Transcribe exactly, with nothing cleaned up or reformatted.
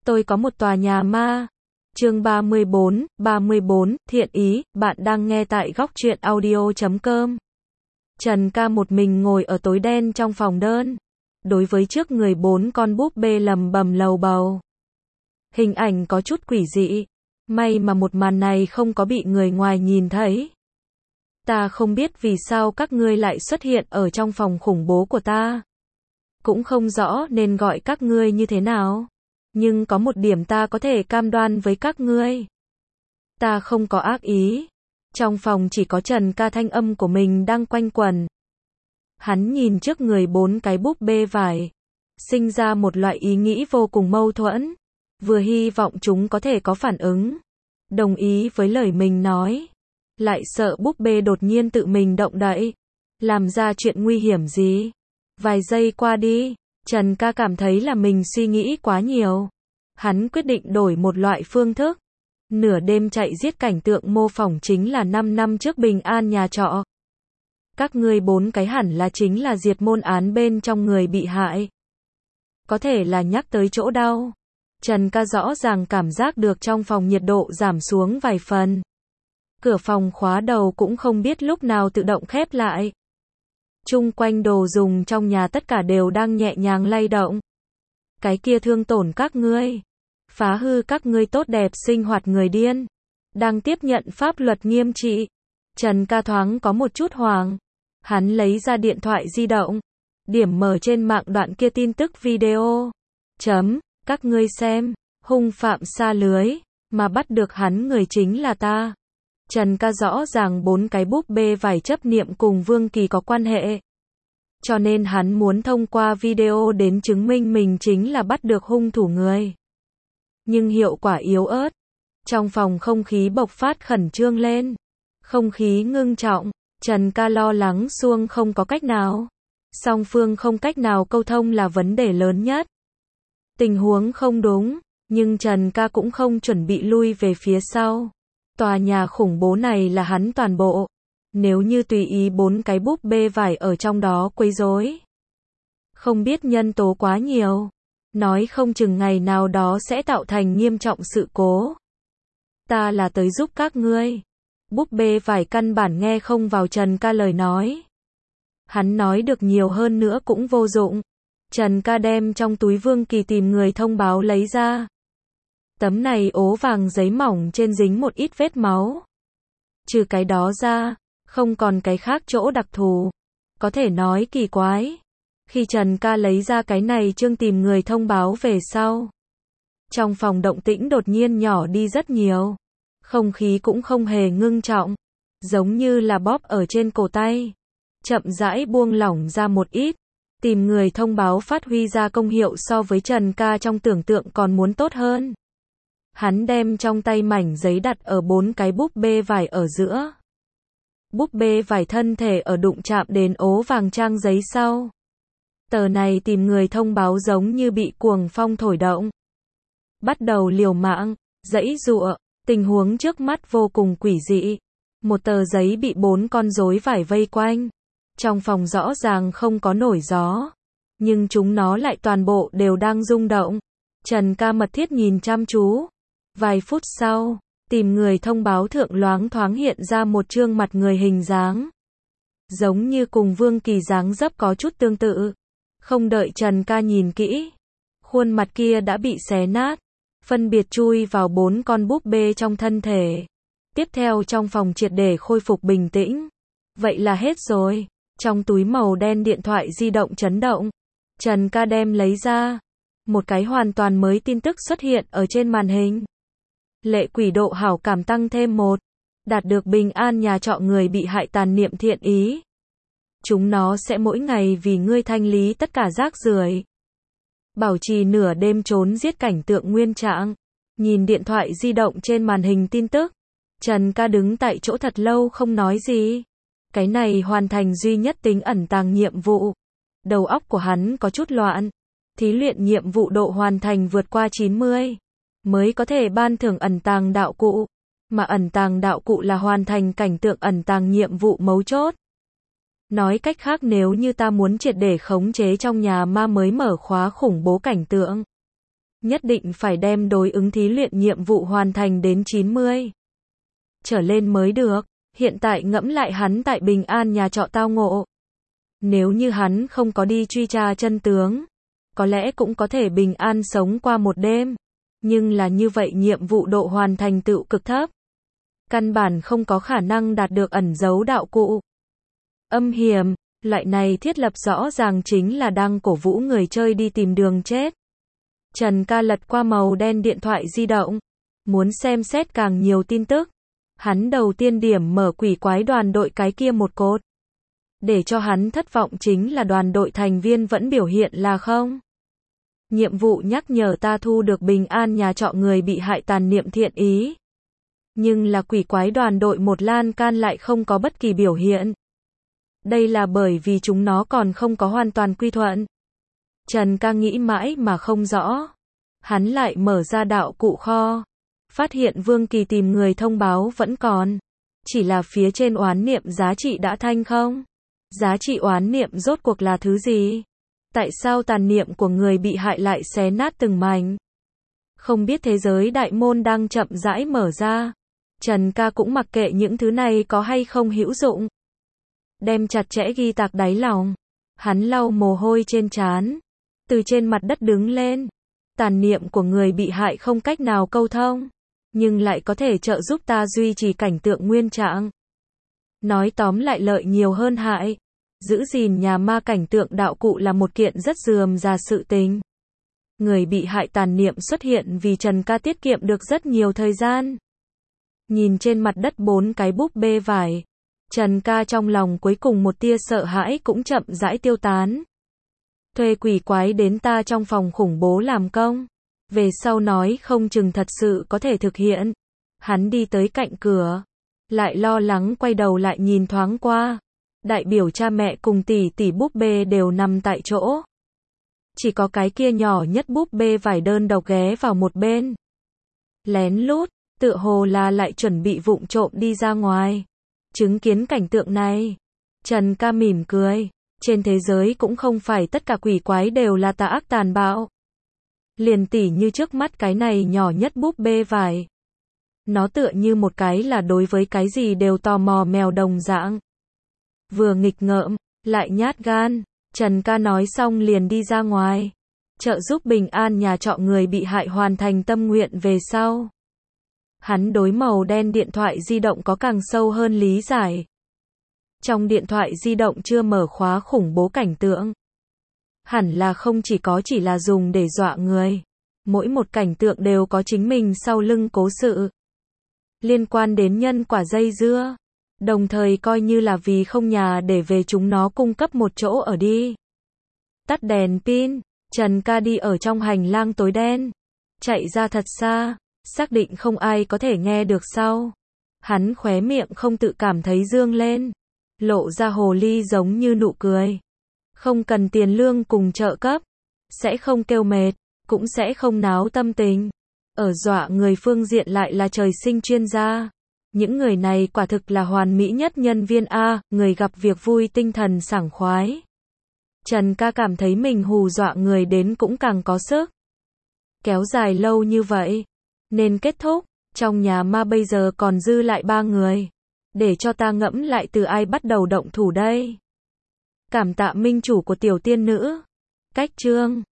Tôi có một tòa nhà ma. Chương ba mươi bốn, ba mươi bốn, thiện ý, bạn đang nghe tại góc truyện audio chấm com. Trần Ca một mình ngồi ở tối đen trong phòng đơn. Đối với trước người bốn con búp bê lầm bầm lầu bầu. Hình ảnh có chút quỷ dị. May mà một màn này không có bị người ngoài nhìn thấy. Ta không biết vì sao các ngươi lại xuất hiện ở trong phòng khủng bố của ta. Cũng không rõ nên gọi các ngươi như thế nào. Nhưng có một điểm ta có thể cam đoan với các ngươi. Ta không có ác ý. Trong phòng chỉ có Trần Ca thanh âm của mình đang quanh quẩn. Hắn nhìn trước người bốn cái búp bê vải. Sinh ra một loại ý nghĩ vô cùng mâu thuẫn. Vừa hy vọng chúng có thể có phản ứng. Đồng ý với lời mình nói. Lại sợ búp bê đột nhiên tự mình động đậy. Làm ra chuyện nguy hiểm gì. Vài giây qua đi. Trần Ca cảm thấy là mình suy nghĩ quá nhiều. Hắn quyết định đổi một loại phương thức. Nửa đêm chạy giết cảnh tượng mô phỏng chính là năm năm trước bình an nhà trọ. Các ngươi bốn cái hẳn là chính là diệt môn án bên trong người bị hại. Có thể là nhắc tới chỗ đau. Trần Ca rõ ràng cảm giác được trong phòng nhiệt độ giảm xuống vài phần. Cửa phòng khóa đầu cũng không biết lúc nào tự động khép lại. Chung quanh đồ dùng trong nhà tất cả đều đang nhẹ nhàng lay động. Cái kia thương tổn các ngươi. Phá hư các ngươi tốt đẹp sinh hoạt người điên. Đang tiếp nhận pháp luật nghiêm trị. Trần Ca thoáng có một chút hoảng. Hắn lấy ra điện thoại di động. Điểm mở trên mạng đoạn kia tin tức video. Chấm, các ngươi xem. Hung phạm sa lưới. Mà bắt được hắn người chính là ta. Trần Ca rõ ràng bốn cái búp bê vải chấp niệm cùng Vương Kỳ có quan hệ. Cho nên hắn muốn thông qua video đến chứng minh mình chính là bắt được hung thủ người. Nhưng hiệu quả yếu ớt. Trong phòng không khí bộc phát khẩn trương lên. Không khí ngưng trọng. Trần Ca lo lắng xuông không có cách nào. Song phương không cách nào câu thông là vấn đề lớn nhất. Tình huống không đúng. Nhưng Trần Ca cũng không chuẩn bị lui về phía sau. Tòa nhà khủng bố này là hắn toàn bộ. Nếu như tùy ý bốn cái búp bê vải ở trong đó quấy rối. Không biết nhân tố quá nhiều. Nói không chừng ngày nào đó sẽ tạo thành nghiêm trọng sự cố. Ta là tới giúp các ngươi. Búp bê vải căn bản nghe không vào Trần Ca lời nói. Hắn nói được nhiều hơn nữa cũng vô dụng. Trần Ca đem trong túi Vương Kỳ tìm người thông báo lấy ra. Tấm này ố vàng giấy mỏng trên dính một ít vết máu. Trừ cái đó ra, không còn cái khác chỗ đặc thù. Có thể nói kỳ quái. Khi Trần Ca lấy ra cái này chương tìm người thông báo về sau. Trong phòng động tĩnh đột nhiên nhỏ đi rất nhiều. Không khí cũng không hề ngưng trọng. Giống như là bóp ở trên cổ tay. Chậm rãi buông lỏng ra một ít. Tìm người thông báo phát huy ra công hiệu so với Trần Ca trong tưởng tượng còn muốn tốt hơn. Hắn đem trong tay mảnh giấy đặt ở bốn cái búp bê vải ở giữa. Búp bê vải thân thể ở đụng chạm đến ố vàng trang giấy sau. Tờ này tìm người thông báo giống như bị cuồng phong thổi động. Bắt đầu liều mạng, giãy giụa, tình huống trước mắt vô cùng quỷ dị. Một tờ giấy bị bốn con rối vải vây quanh. Trong phòng rõ ràng không có nổi gió. Nhưng chúng nó lại toàn bộ đều đang rung động. Trần Ca mật thiết nhìn chăm chú. Vài phút sau, tìm người thông báo thượng loáng thoáng hiện ra một trương mặt người hình dáng. Giống như cùng Vương Kỳ dáng dấp có chút tương tự. Không đợi Trần Ca nhìn kỹ. Khuôn mặt kia đã bị xé nát. Phân biệt chui vào bốn con búp bê trong thân thể. Tiếp theo trong phòng triệt để khôi phục bình tĩnh. Vậy là hết rồi. Trong túi màu đen điện thoại di động chấn động. Trần Ca đem lấy ra. Một cái hoàn toàn mới tin tức xuất hiện ở trên màn hình. Lệ quỷ độ hảo cảm tăng thêm một. Đạt được bình an nhà trọ người bị hại tàn niệm thiện ý. Chúng nó sẽ mỗi ngày vì ngươi thanh lý tất cả rác rưởi. Bảo trì nửa đêm trốn giết cảnh tượng nguyên trạng. Nhìn điện thoại di động trên màn hình tin tức. Trần Ca đứng tại chỗ thật lâu không nói gì. Cái này hoàn thành duy nhất tính ẩn tàng nhiệm vụ. Đầu óc của hắn có chút loạn. Thí luyện nhiệm vụ độ hoàn thành vượt qua chín mươi. Mới có thể ban thưởng ẩn tàng đạo cụ. Mà ẩn tàng đạo cụ là hoàn thành cảnh tượng ẩn tàng nhiệm vụ mấu chốt. Nói cách khác nếu như ta muốn triệt để khống chế trong nhà ma mới mở khóa khủng bố cảnh tượng. nhất định phải đem đối ứng thí luyện nhiệm vụ hoàn thành đến chín mươi trở lên mới được. Hiện tại ngẫm lại hắn tại Bình An nhà trọ tao ngộ. Nếu như hắn không có đi truy tra chân tướng, có lẽ cũng có thể bình an sống qua một đêm. Nhưng là như vậy nhiệm vụ độ hoàn thành tựu cực thấp. Căn bản không có khả năng đạt được ẩn dấu đạo cụ. Âm hiểm, loại này thiết lập rõ ràng chính là đang cổ vũ người chơi đi tìm đường chết. Trần Ca lật qua màu đen điện thoại di động, muốn xem xét càng nhiều tin tức. Hắn đầu tiên điểm mở quỷ quái đoàn đội cái kia một cột. Để cho hắn thất vọng chính là đoàn đội thành viên vẫn biểu hiện là không. Nhiệm vụ nhắc nhở ta thu được Bình An nhà trọ người bị hại tàn niệm thiện ý. Nhưng là quỷ quái đoàn đội một lan can lại không có bất kỳ biểu hiện. Đây là bởi vì chúng nó còn không có hoàn toàn quy thuận. Trần Ca nghĩ mãi mà không rõ. Hắn lại mở ra đạo cụ kho. Phát hiện Vương Kỳ tìm người thông báo vẫn còn. Chỉ là phía trên oán niệm giá trị đã thanh không. Giá trị oán niệm rốt cuộc là thứ gì? Tại sao tàn niệm của người bị hại lại xé nát từng mảnh? Không biết thế giới đại môn đang chậm rãi mở ra. Trần Ca cũng mặc kệ những thứ này có hay không hữu dụng. Đem chặt chẽ ghi tạc đáy lòng. Hắn lau mồ hôi trên trán. Từ trên mặt đất đứng lên. Tàn niệm của người bị hại không cách nào câu thông. Nhưng lại có thể trợ giúp ta duy trì cảnh tượng nguyên trạng. Nói tóm lại lợi nhiều hơn hại. Giữ gìn nhà ma cảnh tượng đạo cụ là một kiện rất rườm rà sự tình. Người bị hại tàn niệm xuất hiện vì Trần Ca tiết kiệm được rất nhiều thời gian. Nhìn trên mặt đất bốn cái búp bê vải. Trần Ca trong lòng cuối cùng một tia sợ hãi cũng chậm rãi tiêu tán. Thuê quỷ quái đến ta trong phòng khủng bố làm công. Về sau nói không chừng thật sự có thể thực hiện. Hắn đi tới cạnh cửa. Lại lo lắng quay đầu lại nhìn thoáng qua. Đại biểu cha mẹ cùng tỷ tỷ búp bê đều nằm tại chỗ. Chỉ có cái kia nhỏ nhất búp bê vải đơn độc ghé vào một bên. Lén lút, tựa hồ là lại chuẩn bị vụng trộm đi ra ngoài. Chứng kiến cảnh tượng này. Trần Ca mỉm cười. Trên thế giới cũng không phải tất cả quỷ quái đều là tà ác tàn bạo. Liền tỉ như trước mắt cái này nhỏ nhất búp bê vải. Nó tựa như một cái là đối với cái gì đều tò mò mèo đồng dạng. Vừa nghịch ngợm, lại nhát gan. Trần Ca nói xong liền đi ra ngoài. Trợ giúp Bình An nhà trọ người bị hại hoàn thành tâm nguyện về sau. Hắn đối màu đen điện thoại di động có càng sâu hơn lý giải. Trong điện thoại di động chưa mở khóa khủng bố cảnh tượng. Hẳn là không chỉ có chỉ là dùng để dọa người. Mỗi một cảnh tượng đều có chính mình sau lưng cố sự. Liên quan đến nhân quả dây dưa. Đồng thời coi như là vì không nhà để về chúng nó cung cấp một chỗ ở đi. Tắt đèn pin. Trần Ca đi ở trong hành lang tối đen. Chạy ra thật xa. Xác định không ai có thể nghe được sau. Hắn khóe miệng không tự cảm thấy dương lên. Lộ ra hồ ly giống như nụ cười. Không cần tiền lương cùng trợ cấp. Sẽ không kêu mệt. Cũng sẽ không náo tâm tình. Ở dọa người phương diện lại là trời sinh chuyên gia. Những người này quả thực là hoàn mỹ nhất nhân viên A, người gặp việc vui tinh thần sảng khoái. Trần Ca cảm thấy mình hù dọa người đến cũng càng có sức. Kéo dài lâu như vậy. Nên kết thúc. Trong nhà ma bây giờ còn dư lại ba người. Để cho ta ngẫm lại từ ai bắt đầu động thủ đây. Cảm tạ minh chủ của tiểu tiên nữ. Cách chương